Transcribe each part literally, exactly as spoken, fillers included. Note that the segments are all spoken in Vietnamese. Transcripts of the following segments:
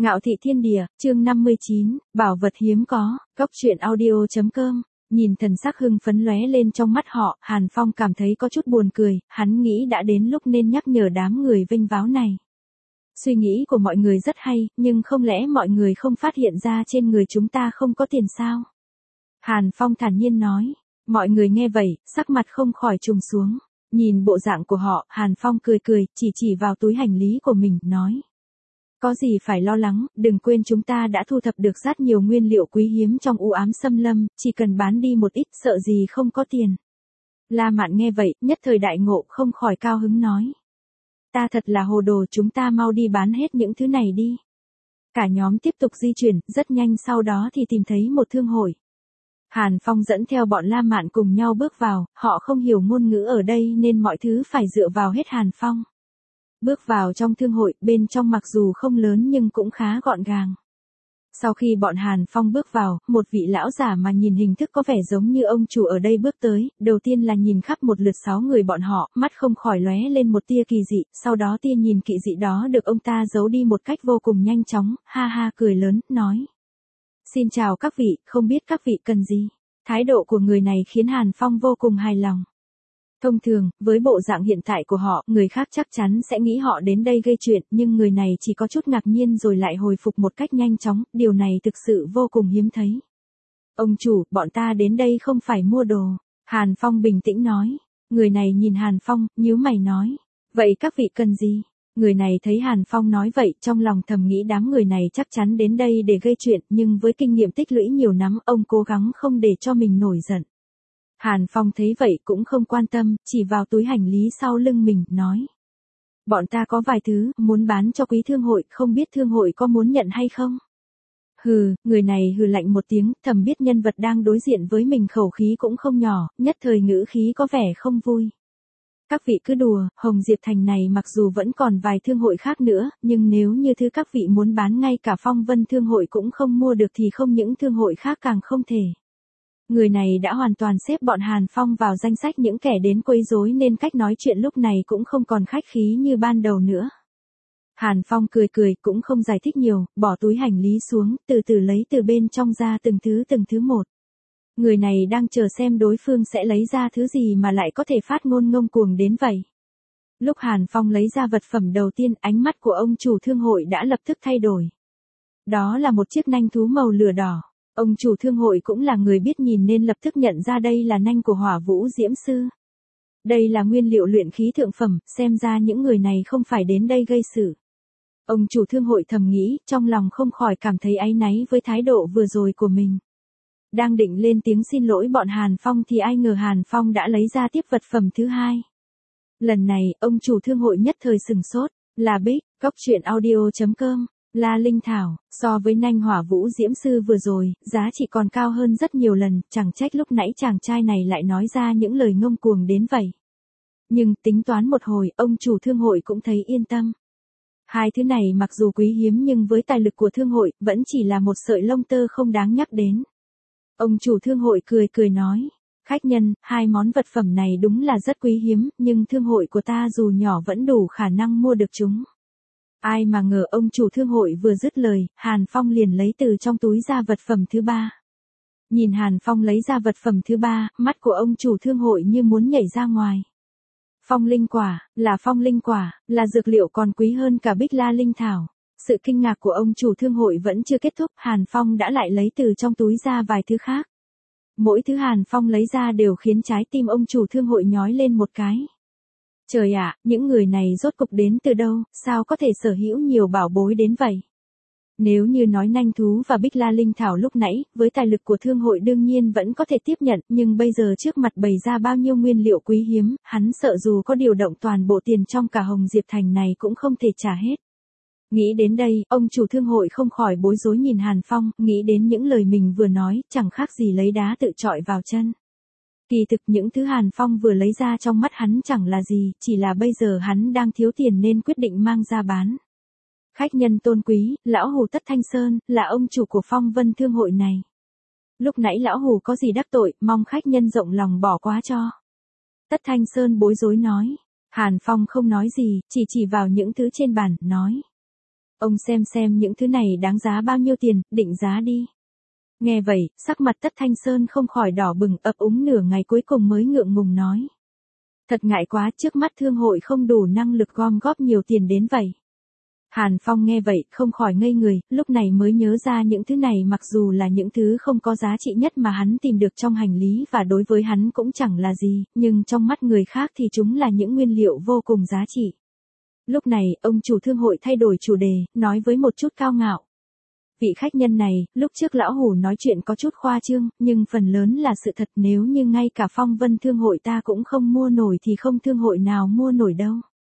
Ngạo thị thiên địa, chương năm mươi chín, bảo vật hiếm có, góc truyện audio chấm com. Nhìn thần sắc hưng phấn lóe lên trong mắt họ, Hàn Phong cảm thấy có chút buồn cười, hắn nghĩ đã đến lúc nên nhắc nhở đám người vênh váo này. Suy nghĩ của mọi người rất hay, nhưng không lẽ mọi người không phát hiện ra trên người chúng ta không có tiền sao? Hàn Phong thản nhiên nói. Mọi người nghe vậy, sắc mặt không khỏi trùng xuống. Nhìn bộ dạng của họ, Hàn Phong cười cười, chỉ chỉ vào túi hành lý của mình, nói. Có gì phải lo lắng, đừng quên chúng ta đã thu thập được rất nhiều nguyên liệu quý hiếm trong u ám xâm lâm, chỉ cần bán đi một ít, sợ gì không có tiền. La Mạn nghe vậy, nhất thời đại ngộ, không khỏi cao hứng nói. Ta thật là hồ đồ, chúng ta mau đi bán hết những thứ này đi. Cả nhóm tiếp tục di chuyển, rất nhanh sau đó thì tìm thấy một thương hội. Hàn Phong dẫn theo bọn La Mạn cùng nhau bước vào, họ không hiểu ngôn ngữ ở đây nên mọi thứ phải dựa vào hết Hàn Phong. Bước vào trong thương hội, bên trong mặc dù không lớn nhưng cũng khá gọn gàng. Sau khi bọn Hàn Phong bước vào, một vị lão giả mà nhìn hình thức có vẻ giống như ông chủ ở đây bước tới, đầu tiên là nhìn khắp một lượt sáu người bọn họ, mắt không khỏi lóe lên một tia kỳ dị, sau đó tia nhìn kỳ dị đó được ông ta giấu đi một cách vô cùng nhanh chóng, ha ha cười lớn, nói. Xin chào các vị, không biết các vị cần gì. Thái độ của người này khiến Hàn Phong vô cùng hài lòng. Thông thường, với bộ dạng hiện tại của họ, người khác chắc chắn sẽ nghĩ họ đến đây gây chuyện, nhưng người này chỉ có chút ngạc nhiên rồi lại hồi phục một cách nhanh chóng, điều này thực sự vô cùng hiếm thấy. Ông chủ, bọn ta đến đây không phải mua đồ. Hàn Phong bình tĩnh nói. Người này nhìn Hàn Phong, nhíu mày nói. Vậy các vị cần gì? Người này thấy Hàn Phong nói vậy, trong lòng thầm nghĩ đám người này chắc chắn đến đây để gây chuyện, nhưng với kinh nghiệm tích lũy nhiều năm, ông cố gắng không để cho mình nổi giận. Hàn Phong thấy vậy cũng không quan tâm, chỉ vào túi hành lý sau lưng mình, nói. Bọn ta có vài thứ, muốn bán cho quý thương hội, không biết thương hội có muốn nhận hay không? Hừ, người này hừ lạnh một tiếng, thầm biết nhân vật đang đối diện với mình khẩu khí cũng không nhỏ, nhất thời ngữ khí có vẻ không vui. Các vị cứ đùa, Hồng Diệp Thành này mặc dù vẫn còn vài thương hội khác nữa, nhưng nếu như thứ các vị muốn bán ngay cả Phong Vân thương hội cũng không mua được thì không những thương hội khác càng không thể. Người này đã hoàn toàn xếp bọn Hàn Phong vào danh sách những kẻ đến quấy rối nên cách nói chuyện lúc này cũng không còn khách khí như ban đầu nữa. Hàn Phong cười cười cũng không giải thích nhiều, bỏ túi hành lý xuống, từ từ lấy từ bên trong ra từng thứ từng thứ một. Người này đang chờ xem đối phương sẽ lấy ra thứ gì mà lại có thể phát ngôn ngông cuồng đến vậy. Lúc Hàn Phong lấy ra vật phẩm đầu tiên, ánh mắt của ông chủ thương hội đã lập tức thay đổi. Đó là một chiếc nanh thú màu lửa đỏ. Ông chủ thương hội cũng là người biết nhìn nên lập tức nhận ra đây là nanh của Hỏa Vũ Diễm Sư. Đây là nguyên liệu luyện khí thượng phẩm, xem ra những người này không phải đến đây gây sự. Ông chủ thương hội thầm nghĩ, trong lòng không khỏi cảm thấy áy náy với thái độ vừa rồi của mình. Đang định lên tiếng xin lỗi bọn Hàn Phong thì ai ngờ Hàn Phong đã lấy ra tiếp vật phẩm thứ hai. Lần này, ông chủ thương hội nhất thời sừng sốt, là Bích, góc truyện audio chấm com. La Linh Thảo, so với nanh Hỏa Vũ Diễm Sư vừa rồi, giá trị còn cao hơn rất nhiều lần, chẳng trách lúc nãy chàng trai này lại nói ra những lời ngông cuồng đến vậy. Nhưng tính toán một hồi, ông chủ thương hội cũng thấy yên tâm. Hai thứ này mặc dù quý hiếm nhưng với tài lực của thương hội, vẫn chỉ là một sợi lông tơ không đáng nhắc đến. Ông chủ thương hội cười cười nói, khách nhân, hai món vật phẩm này đúng là rất quý hiếm, nhưng thương hội của ta dù nhỏ vẫn đủ khả năng mua được chúng. Ai mà ngờ ông chủ thương hội vừa dứt lời, Hàn Phong liền lấy từ trong túi ra vật phẩm thứ ba. Nhìn Hàn Phong lấy ra vật phẩm thứ ba, mắt của ông chủ thương hội như muốn nhảy ra ngoài. Phong linh quả, là phong linh quả, là dược liệu còn quý hơn cả Bích La Linh Thảo. Sự kinh ngạc của ông chủ thương hội vẫn chưa kết thúc, Hàn Phong đã lại lấy từ trong túi ra vài thứ khác. Mỗi thứ Hàn Phong lấy ra đều khiến trái tim ông chủ thương hội nhói lên một cái. Trời ạ, những người này rốt cục đến từ đâu, sao có thể sở hữu nhiều bảo bối đến vậy? Nếu như nói nanh thú và Bích La Linh Thảo lúc nãy, với tài lực của thương hội đương nhiên vẫn có thể tiếp nhận, nhưng bây giờ trước mặt bày ra bao nhiêu nguyên liệu quý hiếm, hắn sợ dù có điều động toàn bộ tiền trong cả Hồng Diệp Thành này cũng không thể trả hết. Nghĩ đến đây, ông chủ thương hội không khỏi bối rối nhìn Hàn Phong, nghĩ đến những lời mình vừa nói, chẳng khác gì lấy đá tự chọi vào chân. Kỳ thực những thứ Hàn Phong vừa lấy ra trong mắt hắn chẳng là gì, chỉ là bây giờ hắn đang thiếu tiền nên quyết định mang ra bán. Khách nhân tôn quý, lão Hù Tất Thanh Sơn, là ông chủ của Phong Vân thương hội này. Lúc nãy lão Hù có gì đắc tội, mong khách nhân rộng lòng bỏ qua cho. Tất Thanh Sơn bối rối nói. Hàn Phong không nói gì, chỉ chỉ vào những thứ trên bàn, nói. Ông xem xem những thứ này đáng giá bao nhiêu tiền, định giá đi. Nghe vậy, sắc mặt Tất Thanh Sơn không khỏi đỏ bừng, ấp úng nửa ngày cuối cùng mới ngượng ngùng nói. Thật ngại quá, trước mắt thương hội không đủ năng lực gom góp nhiều tiền đến vậy. Hàn Phong nghe vậy, không khỏi ngây người, lúc này mới nhớ ra những thứ này mặc dù là những thứ không có giá trị nhất mà hắn tìm được trong hành lý và đối với hắn cũng chẳng là gì, nhưng trong mắt người khác thì chúng là những nguyên liệu vô cùng giá trị. Lúc này, ông chủ thương hội thay đổi chủ đề, nói với một chút cao ngạo. Vị khách nhân này, lúc trước lão hủ nói chuyện có chút khoa trương, nhưng phần lớn là sự thật, nếu như ngay cả Phong Vân thương hội ta cũng không mua nổi thì không thương hội nào mua nổi đâu.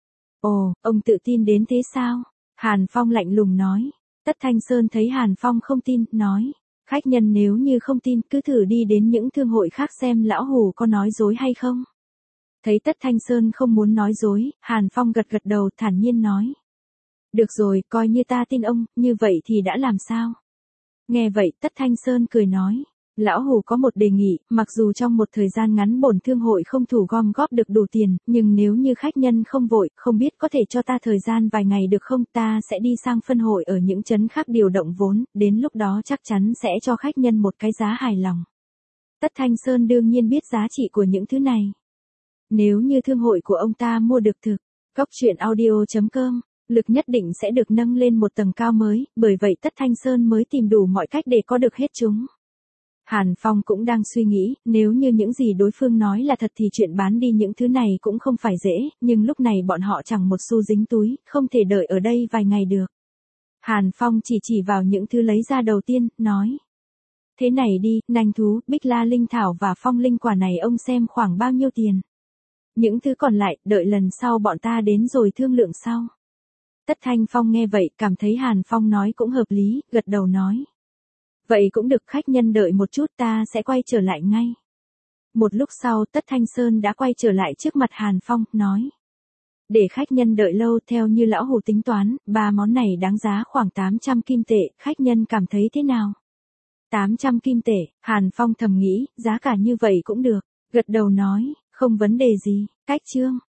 Ồ, ông tự tin đến thế sao? Hàn Phong lạnh lùng nói. Tất Thanh Sơn thấy Hàn Phong không tin, nói. Khách nhân nếu như không tin, cứ thử đi đến những thương hội khác xem lão hủ có nói dối hay không. Thấy Tất Thanh Sơn không muốn nói dối, Hàn Phong gật gật đầu thản nhiên nói. Được rồi, coi như ta tin ông, như vậy thì đã làm sao? Nghe vậy, Tất Thanh Sơn cười nói. Lão hủ có một đề nghị, mặc dù trong một thời gian ngắn bổn thương hội không thủ gom góp được đủ tiền, nhưng nếu như khách nhân không vội, không biết có thể cho ta thời gian vài ngày được không, ta sẽ đi sang phân hội ở những trấn khác điều động vốn, đến lúc đó chắc chắn sẽ cho khách nhân một cái giá hài lòng. Tất Thanh Sơn đương nhiên biết giá trị của những thứ này. Nếu như thương hội của ông ta mua được thực, góc truyện audio chấm com, lực nhất định sẽ được nâng lên một tầng cao mới, bởi vậy Tất Thanh Sơn mới tìm đủ mọi cách để có được hết chúng. Hàn Phong cũng đang suy nghĩ, nếu như những gì đối phương nói là thật thì chuyện bán đi những thứ này cũng không phải dễ, nhưng lúc này bọn họ chẳng một xu dính túi, không thể đợi ở đây vài ngày được. Hàn Phong chỉ chỉ vào những thứ lấy ra đầu tiên, nói. Thế này đi, nành thú, bích la linh thảo và phong linh quả này ông xem khoảng bao nhiêu tiền. Những thứ còn lại, đợi lần sau bọn ta đến rồi thương lượng sau. Tất Thanh Phong nghe vậy, cảm thấy Hàn Phong nói cũng hợp lý, gật đầu nói. Vậy cũng được, khách nhân đợi một chút, ta sẽ quay trở lại ngay. Một lúc sau, Tất Thanh Sơn đã quay trở lại trước mặt Hàn Phong, nói. Để khách nhân đợi lâu, theo như lão hủ tính toán, ba món này đáng giá khoảng tám trăm kim tệ, khách nhân cảm thấy thế nào? tám trăm kim tệ, Hàn Phong thầm nghĩ, giá cả như vậy cũng được, gật đầu nói, không vấn đề gì, cách chương.